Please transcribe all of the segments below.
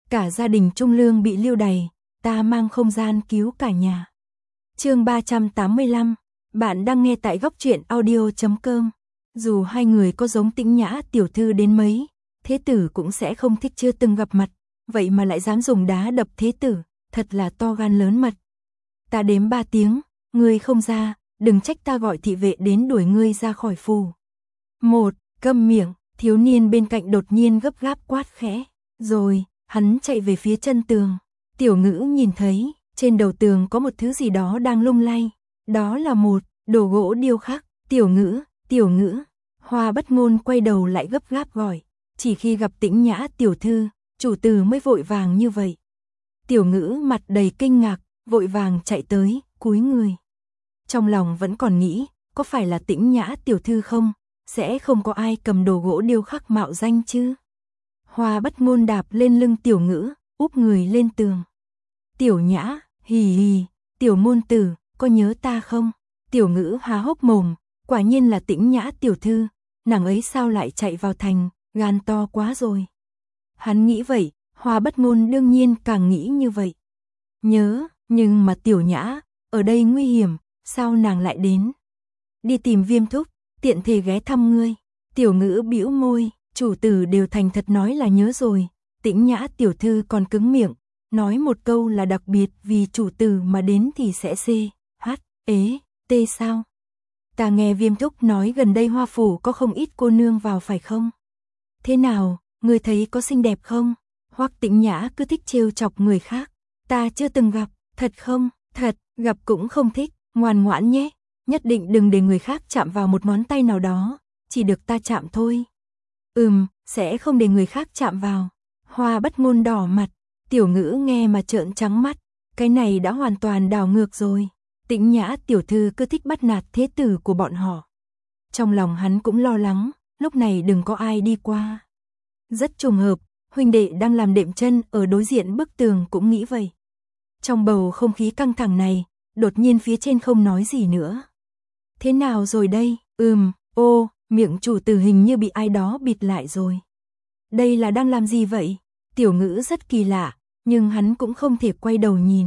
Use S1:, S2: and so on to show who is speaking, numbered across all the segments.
S1: cả gia đình Trung Lương bị lưu đày, ta mang không gian cứu cả nhà. Chương 385, bạn đang nghe tại góc truyện audio.com. Dù hai người có giống Tĩnh Nhã tiểu thư đến mấy, Thế tử cũng sẽ không thích chưa từng gặp mặt, vậy mà lại dám dùng đá đập Thế tử, thật là to gan lớn mật. Ta đếm 3 tiếng, ngươi không ra, đừng trách ta gọi thị vệ đến đuổi ngươi ra khỏi phủ. 1. Câm miệng, thiếu niên bên cạnh đột nhiên gấp gáp quát khẽ, rồi, hắn chạy về phía chân tường. Tiểu Ngữ nhìn thấy, trên đầu tường có một thứ gì đó đang lung lay, đó là một đồ gỗ điêu khắc. Tiểu Ngữ, Hoa Bất Ngôn quay đầu lại gấp gáp gọi, chỉ khi gặp Tĩnh Nhã tiểu thư, chủ tử mới vội vàng như vậy. Tiểu Ngữ mặt đầy kinh ngạc, vội vàng chạy tới, cúi người. Trong lòng vẫn còn nghĩ, có phải là Tĩnh Nhã tiểu thư không, sẽ không có ai cầm đồ gỗ điêu khắc mạo danh chứ. Hoa Bất Ngôn đạp lên lưng Tiểu Ngữ, úp người lên tường. Tiểu Nhã, hì hì, tiểu môn tử, có nhớ ta không? Tiểu Ngữ há hốc mồm, quả nhiên là Tĩnh Nhã tiểu thư, nàng ấy sao lại chạy vào thành, gan to quá rồi. Hắn nghĩ vậy, Hoa Bất Ngôn đương nhiên càng nghĩ như vậy. Nhớ, nhưng mà Tiểu Nhã, ở đây nguy hiểm, sao nàng lại đến? Đi tìm Viêm thúc, tiện thể ghé thăm ngươi. Tiểu Ngữ bĩu môi, chủ tử đều thành thật nói là nhớ rồi. Tĩnh Nhã tiểu thư còn cứng miệng, nói một câu là đặc biệt vì chủ tử mà đến thì sẽ CHT sao? Ta nghe Viêm thúc nói gần đây Hoa phủ có không ít cô nương vào phải không? Thế nào, ngươi thấy có xinh đẹp không? Hoặc Tĩnh Nhã cứ thích trêu chọc người khác. Ta chưa từng gặp, thật không? Thật, gặp cũng không thích, ngoan ngoãn nhé. Nhất định đừng để người khác chạm vào một ngón tay nào đó, chỉ được ta chạm thôi. Sẽ không để người khác chạm vào. Hoa Bất Ngôn đỏ mặt, Tiểu Ngữ nghe mà trợn trắng mắt, cái này đã hoàn toàn đảo ngược rồi. Tĩnh Nhã tiểu thư cứ thích bắt nạt thế tử của bọn họ. Trong lòng hắn cũng lo lắng, lúc này đừng có ai đi qua. Rất trùng hợp, huynh đệ đang làm đệm chân ở đối diện bức tường cũng nghĩ vậy. Trong bầu không khí căng thẳng này, đột nhiên phía trên không nói gì nữa. Thế nào rồi đây? Miệng chủ tử hình như bị ai đó bịt lại rồi. Đây là đang làm gì vậy? Tiểu Ngữ rất kỳ lạ, nhưng hắn cũng không thể quay đầu nhìn.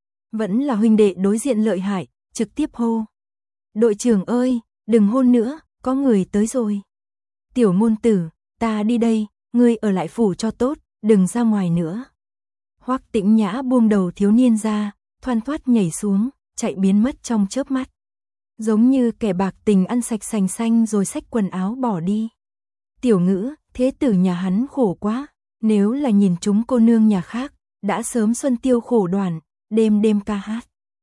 S1: Vẫn là huynh đệ đối diện lợi hại, trực tiếp hô. Đội trưởng ơi, đừng hôn nữa, có người tới rồi. Tiểu môn tử, ta đi đây, ngươi ở lại phủ cho tốt, đừng ra ngoài nữa. Hoắc Tĩnh Nhã buông đầu thiếu niên ra, thoăn thoắt nhảy xuống, chạy biến mất trong chớp mắt. Giống như kẻ bạc tình ăn sạch sành xanh rồi xách quần áo bỏ đi. Tiểu Ngữ, thế tử nhà hắn khổ quá, nếu là nhìn chúng cô nương nhà khác, đã sớm xuân tiêu khổ đoàn, đêm đêm ca hát.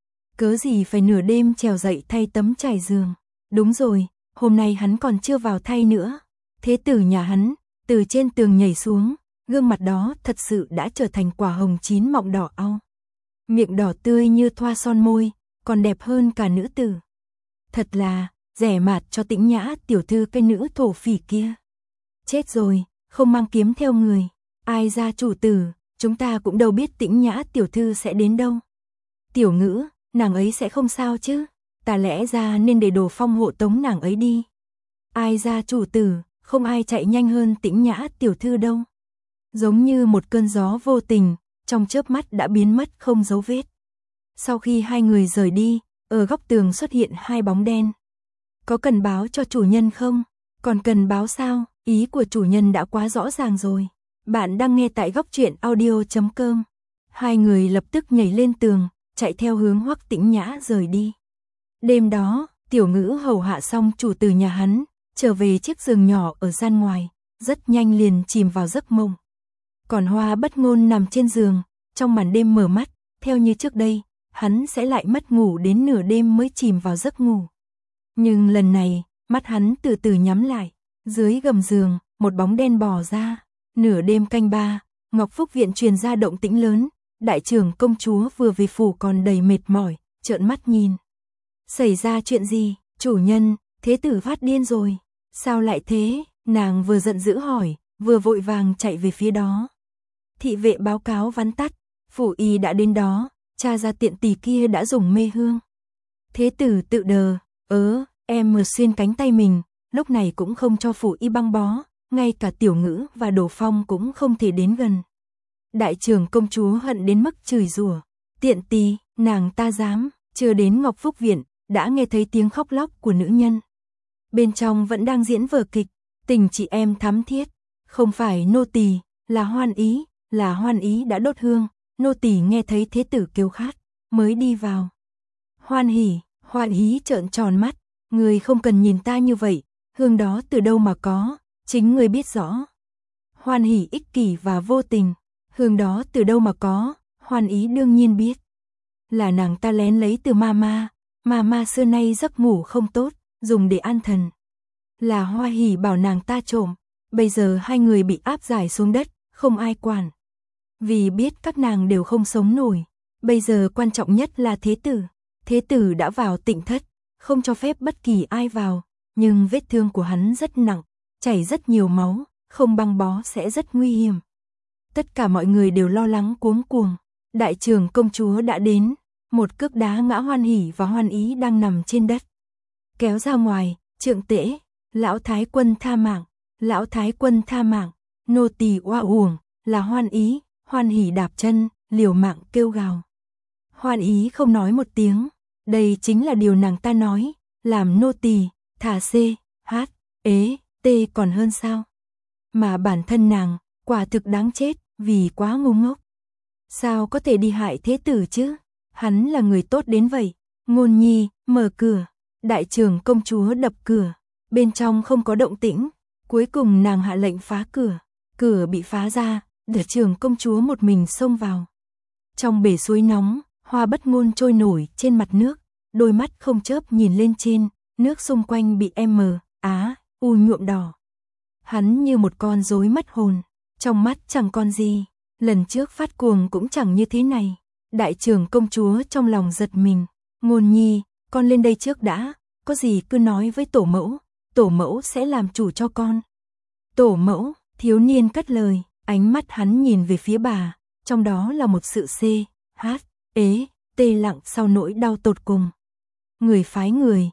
S1: Cớ gì phải nửa đêm trèo dậy thay tấm trải giường. Đúng rồi, hôm nay hắn còn chưa vào thay nữa. Thế tử nhà hắn, từ trên tường nhảy xuống, gương mặt đó thật sự đã trở thành quả hồng chín mọng đỏ au. Miệng đỏ tươi như thoa son môi, còn đẹp hơn cả nữ tử. Thật là, rẻ mạt cho Tĩnh Nhã tiểu thư cái nữ thổ phỉ kia. Chết rồi, không mang kiếm theo người. Ai ra chủ tử, chúng ta cũng đâu biết Tĩnh Nhã tiểu thư sẽ đến đâu. Tiểu Ngữ, nàng ấy sẽ không sao chứ. Ta lẽ ra nên để Đồ Phong hộ tống nàng ấy đi. Ai ra chủ tử, không ai chạy nhanh hơn Tĩnh Nhã tiểu thư đâu. Giống như một cơn gió vô tình, trong chớp mắt đã biến mất không dấu vết. Sau khi hai người rời đi, ở góc tường xuất hiện hai bóng đen. Có cần báo cho chủ nhân không? Còn cần báo sao? Ý của chủ nhân đã quá rõ ràng rồi. Bạn đang nghe tại góc truyện audio.com. Hai người lập tức nhảy lên tường, chạy theo hướng Hoắc Tĩnh Nhã rời đi. Đêm đó, Tiểu Ngữ hầu hạ xong chủ tử nhà hắn, trở về chiếc giường nhỏ ở gian ngoài, rất nhanh liền chìm vào giấc mộng. Còn Hoa Bất Ngôn nằm trên giường, trong màn đêm mở mắt, theo như trước đây, hắn sẽ lại mất ngủ đến nửa đêm mới chìm vào giấc ngủ. Nhưng lần này, mắt hắn từ từ nhắm lại, dưới gầm giường, một bóng đen bò ra. Nửa đêm canh 3, Ngọc Phúc viện truyền ra động tĩnh lớn, đại trưởng công chúa vừa về phủ còn đầy mệt mỏi, trợn mắt nhìn. Xảy ra chuyện gì? Chủ nhân, thế tử phát điên rồi. Sao lại thế? Nàng vừa giận dữ hỏi, vừa vội vàng chạy về phía đó. Thị vệ báo cáo vắn tắt, phủ y đã đến đó, tra ra tiện tỷ kia đã dùng mê hương. Thế tử tự đờ, em mờ xuyên cánh tay mình, lúc này cũng không cho phủ y băng bó, ngay cả Tiểu Ngữ và Đồ Phong cũng không thể đến gần. Đại trưởng công chúa hận đến mức chửi rủa, tiện tì, nàng ta dám, chưa đến Ngọc Phúc Viện, đã nghe thấy tiếng khóc lóc của nữ nhân. Bên trong vẫn đang diễn vở kịch, tình chị em thắm thiết, không phải nô tỳ, là Hoan Ý đã đốt hương, nô tỳ nghe thấy thế tử kêu khát, mới đi vào. Hoan Ý trợn tròn mắt, người không cần nhìn ta như vậy, hương đó từ đâu mà có, chính người biết rõ. Hoan Hỉ ích kỷ và vô tình, hương đó từ đâu mà có, Hoan Ý đương nhiên biết. Là nàng ta lén lấy từ Mama xưa nay giấc ngủ không tốt, dùng để an thần. Là Hoa Hỉ bảo nàng ta trộm, bây giờ hai người bị áp giải xuống đất, không ai quản. Vì biết các nàng đều không sống nổi, bây giờ quan trọng nhất là thế tử đã vào Tịnh thất, không cho phép bất kỳ ai vào, nhưng vết thương của hắn rất nặng, chảy rất nhiều máu, không băng bó sẽ rất nguy hiểm. Tất cả mọi người đều lo lắng cuống cuồng, đại trưởng công chúa đã đến, một cước đá ngã Hoan Hỉ và Hoan Ý đang nằm trên đất. Kéo ra ngoài, trượng tễ, lão thái quân tha mạng, nô tỳ oa uổng, là Hoan Ý, Hoan Hỉ đạp chân, liều mạng kêu gào. Hoan Ý không nói một tiếng, đây chính là điều nàng ta nói, làm nô tỳ, thả CHT còn hơn sao. Mà bản thân nàng, quả thực đáng chết, vì quá ngu ngốc. Sao có thể đi hại thế tử chứ? Hắn là người tốt đến vậy. Ngôn nhi, mở cửa. Đại trưởng công chúa đập cửa. Bên trong không có động tĩnh. Cuối cùng nàng hạ lệnh phá cửa. Cửa bị phá ra, đại trưởng công chúa một mình xông vào. Trong bể suối nóng, Hoa Bất Ngôn trôi nổi trên mặt nước. Đôi mắt không chớp nhìn lên trên, nước xung quanh bị u nhuộm đỏ. Hắn như một con rối mất hồn, trong mắt chẳng còn gì. Lần trước phát cuồng cũng chẳng như thế này. Đại trưởng công chúa trong lòng giật mình. Ngôn nhi, con lên đây trước đã, có gì cứ nói với tổ mẫu sẽ làm chủ cho con. Tổ mẫu, thiếu niên cất lời, ánh mắt hắn nhìn về phía bà, trong đó là một sự lặng sau nỗi đau tột cùng. Người phái người,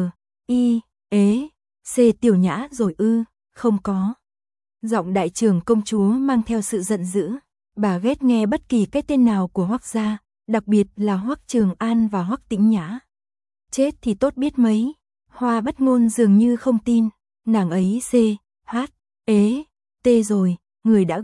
S1: tiểu nhã rồi ư, không có. Giọng đại trưởng công chúa mang theo sự giận dữ, bà ghét nghe bất kỳ cái tên nào của Hoắc gia, đặc biệt là Hoắc Trường An và Hoắc Tĩnh Nhã. Chết thì tốt biết mấy. Hoa Bất Ngôn dường như không tin, nàng ấy rồi, người đã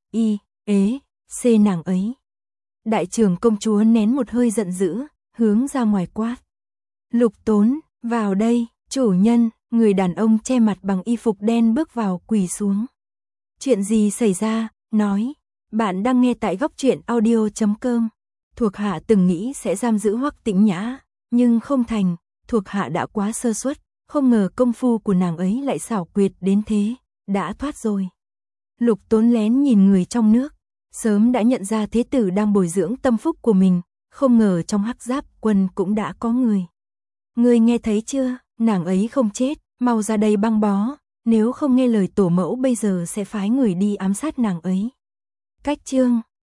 S1: nàng ấy. Đại trưởng công chúa nén một hơi giận dữ, hướng ra ngoài quát. Lục Tốn, vào đây, chủ nhân. Người đàn ông che mặt bằng y phục đen bước vào quỳ xuống. Chuyện gì xảy ra, nói. Bạn đang nghe tại goctruyện.audio.com. Thuộc hạ từng nghĩ sẽ giam giữ Hoắc Tĩnh Nhã, nhưng không thành, thuộc hạ đã quá sơ suất, không ngờ công phu của nàng ấy lại xảo quyệt đến thế, đã thoát rồi. Lục Tốn lén nhìn người trong nước, sớm đã nhận ra thế tử đang bồi dưỡng tâm phúc của mình, không ngờ trong Hắc Giáp quân cũng đã có người. Người nghe thấy chưa, nàng ấy không chết, mau ra đây băng bó, nếu không nghe lời tổ mẫu bây giờ sẽ phái người đi ám sát nàng ấy. Cách chương